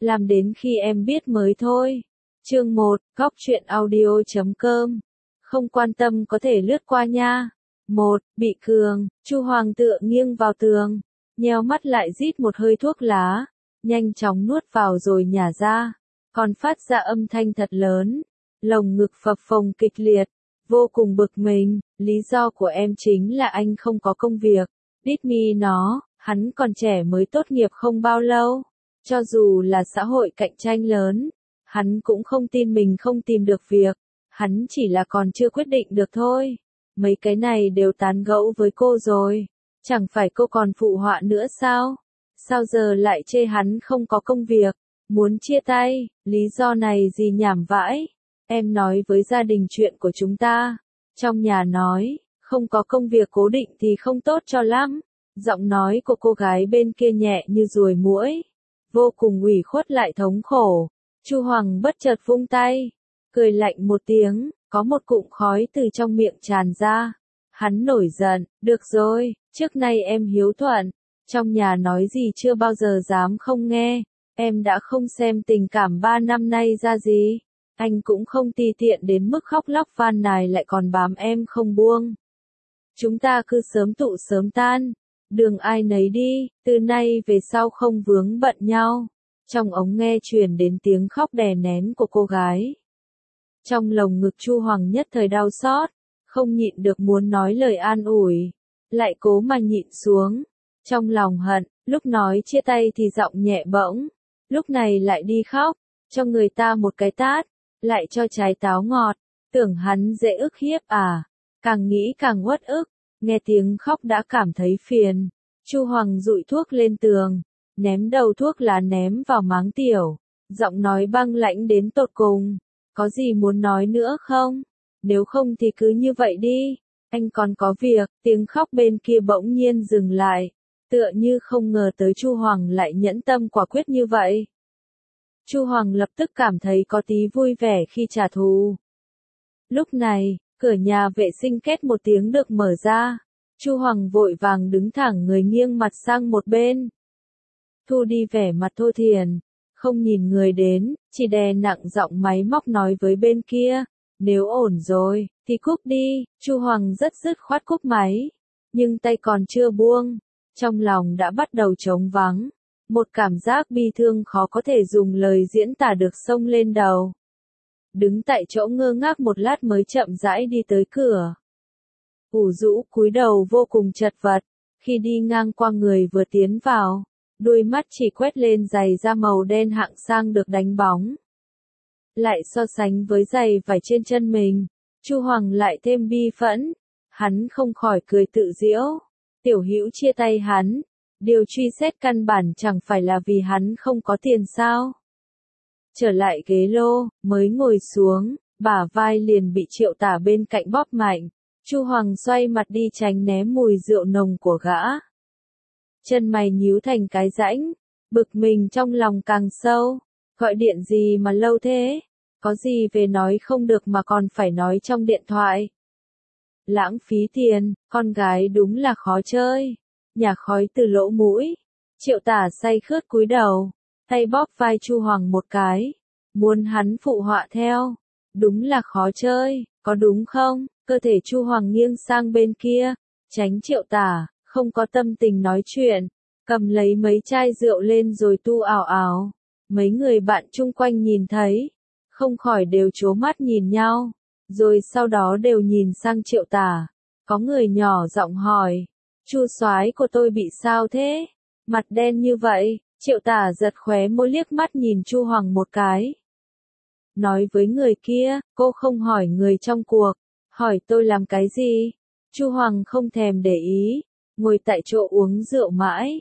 làm đến khi em biết mới thôi. Chương 1, Góc truyện audio.com. Không quan tâm có thể lướt qua nha. 1. Bị cường, Chu Hoàng tựa nghiêng vào tường, nheo mắt lại rít một hơi thuốc lá, nhanh chóng nuốt vào rồi nhả ra, còn phát ra âm thanh thật lớn, lồng ngực phập phồng kịch liệt, vô cùng bực mình, lý do của em chính là anh không có công việc, đít mi nó, hắn còn trẻ mới tốt nghiệp không bao lâu, cho dù là xã hội cạnh tranh lớn, hắn cũng không tin mình không tìm được việc, hắn chỉ là còn chưa quyết định được thôi. Mấy cái này đều tán gẫu với cô rồi, chẳng phải cô còn phụ họa nữa sao? Sao giờ lại chê hắn không có công việc, muốn chia tay, lý do này gì nhảm vãi? Em nói với gia đình chuyện của chúng ta, trong nhà nói, không có công việc cố định thì không tốt cho lắm. Giọng nói của cô gái bên kia nhẹ như ruồi muỗi, vô cùng ủy khuất lại thống khổ. Chu Hoàng bất chợt vung tay, cười lạnh một tiếng. Có một cụm khói từ trong miệng tràn ra. Hắn nổi giận, được rồi, trước nay em hiếu thuận, trong nhà nói gì chưa bao giờ dám không nghe, em đã không xem tình cảm 3 năm nay ra gì, anh cũng không ti tiện đến mức khóc lóc van nài lại còn bám em không buông. Chúng ta cứ sớm tụ sớm tan, đường ai nấy đi, từ nay về sau không vướng bận nhau. Trong ống nghe truyền đến tiếng khóc đè nén của cô gái. Trong lồng ngực Chu Hoàng nhất thời đau xót, không nhịn được muốn nói lời an ủi, lại cố mà nhịn xuống. Trong lòng hận, lúc nói chia tay thì giọng nhẹ bỗng, lúc này lại đi khóc, cho người ta một cái tát, lại cho trái táo ngọt, tưởng hắn dễ ức hiếp à, càng nghĩ càng uất ức, nghe tiếng khóc đã cảm thấy phiền. Chu Hoàng dụi thuốc lên tường, ném đầu thuốc lá ném vào máng tiểu, giọng nói băng lãnh đến tột cùng. Có gì muốn nói nữa không? Nếu không thì cứ như vậy đi. Anh còn có việc. Tiếng khóc bên kia bỗng nhiên dừng lại. Tựa như không ngờ tới Chu Hoàng lại nhẫn tâm quả quyết như vậy. Chu Hoàng lập tức cảm thấy có tí vui vẻ khi trả thù. Lúc này, cửa nhà vệ sinh két một tiếng được mở ra. Chu Hoàng vội vàng đứng thẳng người nghiêng mặt sang một bên. Thu đi vẻ mặt thô thiển. Không nhìn người đến, chỉ đè nặng giọng máy móc nói với bên kia, nếu ổn rồi, thì cúp đi. Chu Hoàng rất dứt khoát cúp máy, nhưng tay còn chưa buông, trong lòng đã bắt đầu trống vắng, một cảm giác bi thương khó có thể dùng lời diễn tả được xông lên đầu. Đứng tại chỗ ngơ ngác một lát mới chậm rãi đi tới cửa. Ủ rũ cúi đầu vô cùng chật vật, khi đi ngang qua người vừa tiến vào. Đôi mắt chỉ quét lên giày da màu đen hạng sang được đánh bóng. Lại so sánh với giày vải trên chân mình, Chu Hoàng lại thêm bi phẫn. Hắn không khỏi cười tự giễu. Tiểu Hữu chia tay hắn, điều truy xét căn bản chẳng phải là vì hắn không có tiền sao? Trở lại ghế lô, mới ngồi xuống, bả vai liền bị Triệu Tả bên cạnh bóp mạnh. Chu Hoàng xoay mặt đi tránh né mùi rượu nồng của gã. Chân mày nhíu thành cái rãnh, bực mình trong lòng càng sâu, gọi điện gì mà lâu thế, có gì về nói không được mà còn phải nói trong điện thoại. Lãng phí tiền, con gái đúng là khó chơi, nhả khói từ lỗ mũi, Triệu Tả say khướt cúi đầu, tay bóp vai Chu Hoàng một cái, muốn hắn phụ họa theo, đúng là khó chơi, có đúng không? Cơ thể Chu Hoàng nghiêng sang bên kia, tránh Triệu Tả. Không có tâm tình nói chuyện, cầm lấy mấy chai rượu lên rồi tu ảo ảo. Mấy người bạn chung quanh nhìn thấy, không khỏi đều trố mắt nhìn nhau, rồi sau đó đều nhìn sang Triệu Tả. Có người nhỏ giọng hỏi, Chu soái của tôi bị sao thế? Mặt đen như vậy, Triệu Tả giật khóe môi liếc mắt nhìn Chu Hoàng một cái. Nói với người kia, cô không hỏi người trong cuộc, hỏi tôi làm cái gì? Chu Hoàng không thèm để ý. Ngồi tại chỗ uống rượu mãi.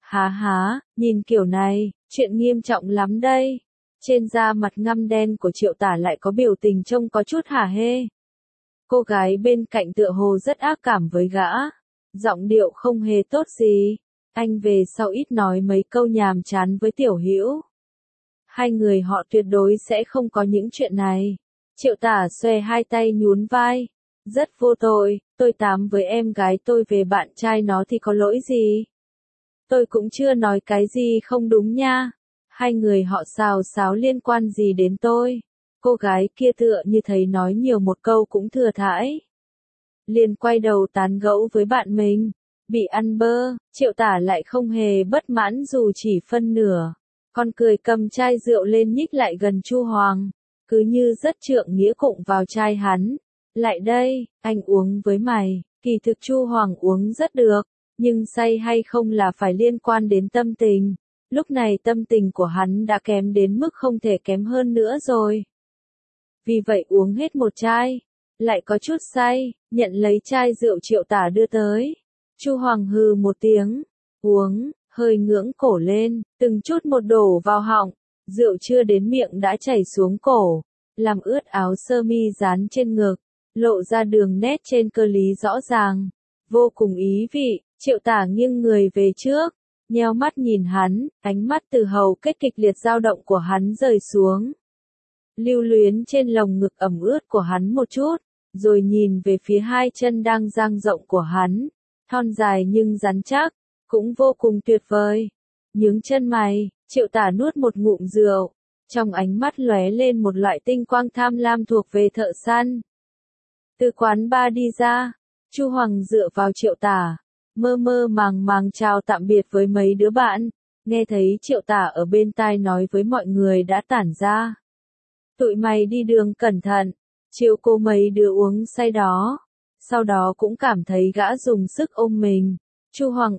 Há, nhìn kiểu này, chuyện nghiêm trọng lắm đây. Trên da mặt ngăm đen của Triệu Tả lại có biểu tình trông có chút hả hê. Cô gái bên cạnh tựa hồ rất ác cảm với gã. Giọng điệu không hề tốt gì. Anh về sau ít nói mấy câu nhàm chán với Tiểu Hữu. Hai người họ tuyệt đối sẽ không có những chuyện này. Triệu Tả xòe hai tay nhún vai. Rất vô tội, tôi tám với em gái tôi về bạn trai nó thì có lỗi gì? Tôi cũng chưa nói cái gì không đúng nha. Hai người họ xào xáo liên quan gì đến tôi? Cô gái kia tựa như thấy nói nhiều một câu cũng thừa thãi. Liền quay đầu tán gẫu với bạn mình. Bị ăn bơ, Triệu Tả lại không hề bất mãn dù chỉ phân nửa. Con cười cầm chai rượu lên nhích lại gần Chu Hoàng. Cứ như rất trượng nghĩa cụng vào chai hắn. Lại đây, anh uống với mày. Kỳ thực Chu Hoàng uống rất được. Nhưng say hay không là phải liên quan đến tâm tình. Lúc này tâm tình của hắn đã kém đến mức không thể kém hơn nữa rồi. Vì vậy uống hết một chai. Lại có chút say, nhận lấy chai rượu Triệu Tả đưa tới. Chu Hoàng hừ một tiếng, uống, hơi ngưỡng cổ lên, từng chút một đổ vào họng, rượu chưa đến miệng đã chảy xuống cổ, làm ướt áo sơ mi dán trên ngực, lộ ra đường nét trên cơ lý rõ ràng, vô cùng ý vị. Triệu Tả nghiêng người về trước, nheo mắt nhìn hắn, ánh mắt từ hầu kết kịch liệt dao động của hắn rời xuống, lưu luyến trên lồng ngực ẩm ướt của hắn một chút, rồi nhìn về phía hai chân đang dang rộng của hắn. Thon dài nhưng rắn chắc, cũng vô cùng tuyệt vời. Nhướng chân mày, Triệu Tả nuốt một ngụm rượu, trong ánh mắt lóe lên một loại tinh quang tham lam thuộc về thợ săn. Từ quán bar đi ra, Chu Hoàng dựa vào Triệu Tả, mơ mơ màng màng chào tạm biệt với mấy đứa bạn, nghe thấy Triệu Tả ở bên tai nói với mọi người đã tản ra. Tụi mày đi đường cẩn thận, chiều cô mấy đứa uống say đó. Sau đó cũng cảm thấy gã dùng sức ôm mình. Chu Hoàng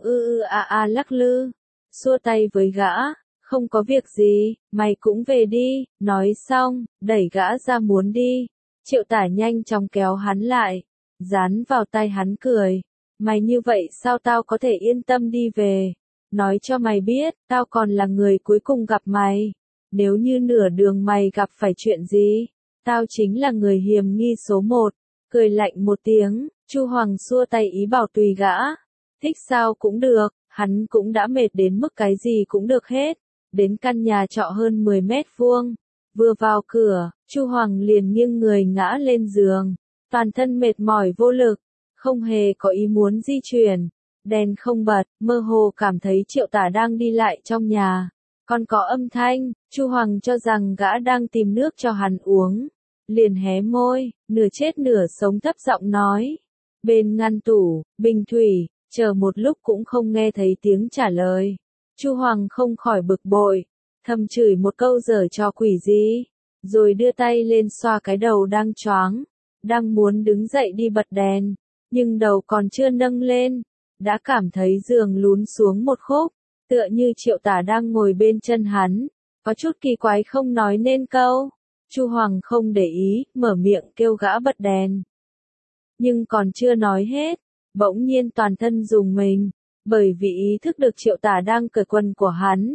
lắc lư, xua tay với gã, không có việc gì, mày cũng về đi, nói xong, đẩy gã ra muốn đi. Triệu Tả nhanh chóng kéo hắn lại, dán vào tay hắn cười, mày như vậy sao tao có thể yên tâm đi về, nói cho mày biết, tao còn là người cuối cùng gặp mày, nếu như nửa đường mày gặp phải chuyện gì, tao chính là người hiềm nghi số một. Cười lạnh một tiếng, Chu Hoàng xua tay ý bảo tùy gã. Thích sao cũng được, hắn cũng đã mệt đến mức cái gì cũng được hết. Đến căn nhà trọ hơn 10 mét vuông. Vừa vào cửa, Chu Hoàng liền nghiêng người ngã lên giường. Toàn thân mệt mỏi vô lực, không hề có ý muốn di chuyển. Đèn không bật, mơ hồ cảm thấy Triệu Tả đang đi lại trong nhà. Còn có âm thanh, Chu Hoàng cho rằng gã đang tìm nước cho hắn uống. Liền hé môi, nửa chết nửa sống thấp giọng nói. Bên ngăn tủ, bình thủy, chờ một lúc cũng không nghe thấy tiếng trả lời. Chu Hoàng không khỏi bực bội, thầm chửi một câu giở trò quỷ gì, rồi đưa tay lên xoa cái đầu đang choáng, đang muốn đứng dậy đi bật đèn, nhưng đầu còn chưa nâng lên, đã cảm thấy giường lún xuống một khúc, tựa như Triệu Tả đang ngồi bên chân hắn, có chút kỳ quái không nói nên câu. Chu Hoàng không để ý, mở miệng kêu gã bật đèn. Nhưng còn chưa nói hết, bỗng nhiên toàn thân rùng mình, bởi vì ý thức được Triệu Tả đang cởi quần của hắn.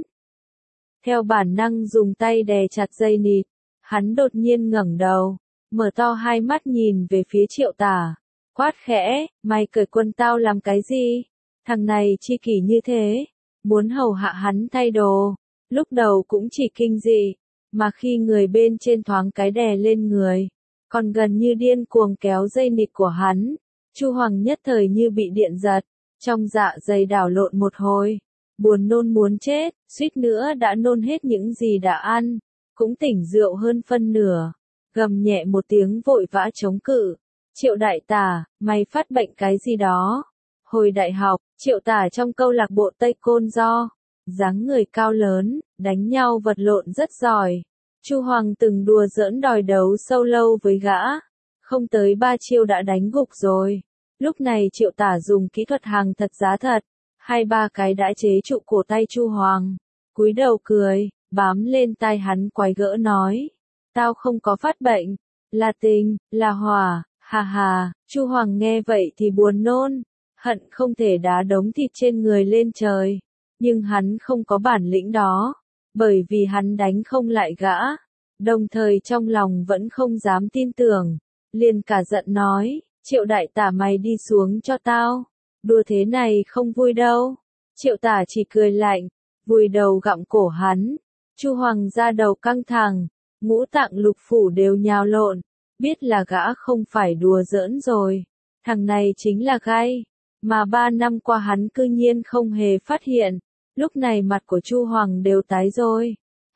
Theo bản năng dùng tay đè chặt dây nịt, hắn đột nhiên ngẩng đầu, mở to hai mắt nhìn về phía Triệu Tả, quát khẽ, mày cởi quần tao làm cái gì? Thằng này chi kỷ như thế, muốn hầu hạ hắn thay đồ, lúc đầu cũng chỉ kinh dị. Mà khi người bên trên thoáng cái đè lên người, còn gần như điên cuồng kéo dây nịt của hắn, Chu Hoàng nhất thời như bị điện giật, trong dạ dày đảo lộn một hồi, buồn nôn muốn chết, suýt nữa đã nôn hết những gì đã ăn, cũng tỉnh rượu hơn phân nửa, gầm nhẹ một tiếng vội vã chống cự. Triệu đại tả, mày phát bệnh cái gì đó? Hồi đại học, Triệu Tả trong câu lạc bộ Tây Côn Do, dáng người cao lớn, đánh nhau vật lộn rất giỏi. Chu Hoàng từng đùa giỡn đòi đấu sâu lâu với gã, không tới 3 chiêu đã đánh gục rồi. Lúc này Triệu Tả dùng kỹ thuật hàng thật giá thật, 2-3 cái đã chế trụ cổ tay Chu Hoàng, cúi đầu cười, bám lên tai hắn quái gỡ nói, tao không có phát bệnh, là tình, là hỏa, hà hà. Chu Hoàng nghe vậy thì buồn nôn, hận không thể đá đống thịt trên người lên trời, nhưng hắn không có bản lĩnh đó, bởi vì hắn đánh không lại gã, đồng thời trong lòng vẫn không dám tin tưởng, liền cả giận nói, Triệu đại tả mày đi xuống cho tao, đùa thế này không vui đâu. Triệu Tả chỉ cười lạnh, vùi đầu gặm cổ hắn. Chu Hoàng ra đầu căng thẳng, ngũ tạng lục phủ đều nhào lộn, biết là gã không phải đùa giỡn rồi, thằng này chính là gai, mà 3 năm qua hắn cư nhiên không hề phát hiện. Lúc này mặt của Chu Hoàng đều tái rồi,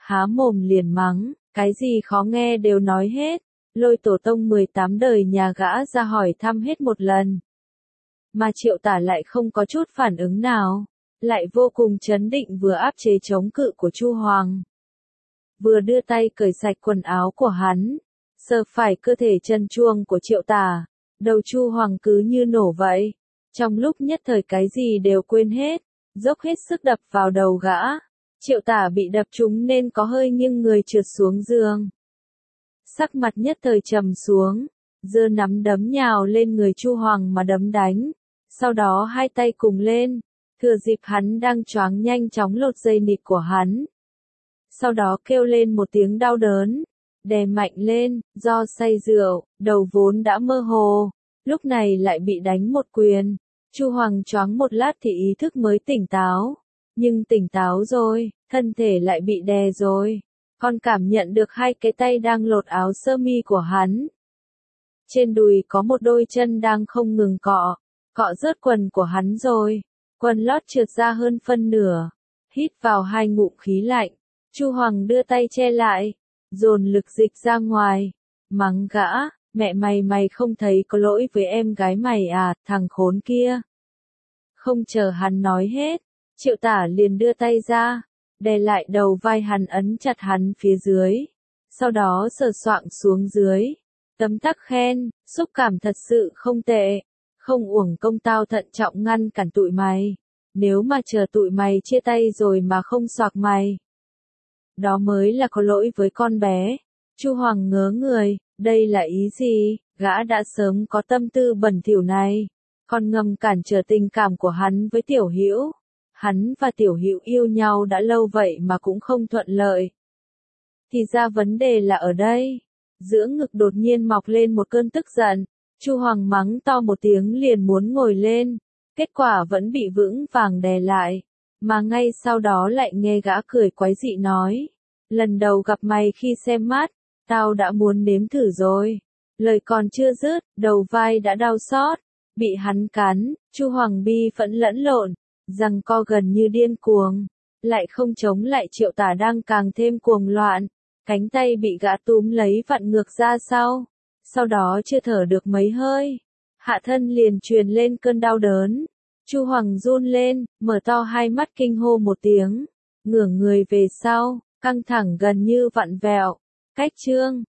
há mồm liền mắng, cái gì khó nghe đều nói hết, lôi tổ tông 18 đời nhà gã ra hỏi thăm hết một lần. Mà Triệu Tả lại không có chút phản ứng nào, lại vô cùng trấn định vừa áp chế chống cự của Chu Hoàng. Vừa đưa tay cởi sạch quần áo của hắn, sờ phải cơ thể trần truồng của Triệu Tả, đầu Chu Hoàng cứ như nổ vậy. Trong lúc nhất thời cái gì đều quên hết, dốc hết sức đập vào đầu gã. Triệu Tả bị đập trúng nên có hơi nghiêng người trượt xuống giường. Sắc mặt nhất thời trầm xuống, giơ nắm đấm nhào lên người Chu Hoàng mà đấm đánh. Sau đó hai tay cùng lên, thừa dịp hắn đang choáng nhanh chóng lột dây nịt của hắn. Sau đó kêu lên một tiếng đau đớn, đè mạnh lên, do say rượu, đầu vốn đã mơ hồ, lúc này lại bị đánh một quyền. Chu Hoàng choáng một lát thì ý thức mới tỉnh táo, nhưng tỉnh táo rồi, thân thể lại bị đè rồi, còn cảm nhận được hai cái tay đang lột áo sơ mi của hắn. Trên đùi có một đôi chân đang không ngừng cọ rớt quần của hắn rồi, quần lót trượt ra hơn phân nửa, hít vào hai ngụm khí lạnh, Chu Hoàng đưa tay che lại, dồn lực dịch ra ngoài, mắng gã, mẹ mày không thấy có lỗi với em gái mày à, thằng khốn kia. Không chờ hắn nói hết, Triệu Tả liền đưa tay ra, đè lại đầu vai hắn ấn chặt hắn phía dưới, sau đó sờ soạng xuống dưới, tấm tắc khen, xúc cảm thật sự không tệ, không uổng công tao thận trọng ngăn cản tụi mày, nếu mà chờ tụi mày chia tay rồi mà không xoạc mày. Đó mới là có lỗi với con bé. Chu Hoàng ngớ người, đây là ý gì, gã đã sớm có tâm tư bẩn thỉu này, còn ngầm cản trở tình cảm của hắn với Tiểu Hữu. Hắn và Tiểu Hữu yêu nhau đã lâu vậy mà cũng không thuận lợi. Thì ra vấn đề là ở đây. Giữa ngực đột nhiên mọc lên một cơn tức giận, Chu Hoàng mắng to một tiếng liền muốn ngồi lên, kết quả vẫn bị vững vàng đè lại, mà ngay sau đó lại nghe gã cười quái dị nói, lần đầu gặp mày khi xem mắt, tao đã muốn nếm thử rồi. Lời còn chưa dứt, đầu vai đã đau xót, bị hắn cắn, Chu Hoàng bi phẫn lẫn lộn, giằng co gần như điên cuồng, lại không chống lại Triệu Tả đang càng thêm cuồng loạn, cánh tay bị gã túm lấy vặn ngược ra sau đó chưa thở được mấy hơi, hạ thân liền truyền lên cơn đau đớn. Chu Hoàng run lên, mở to hai mắt kinh hô một tiếng, ngửa người về sau, căng thẳng gần như vặn vẹo. Cách chương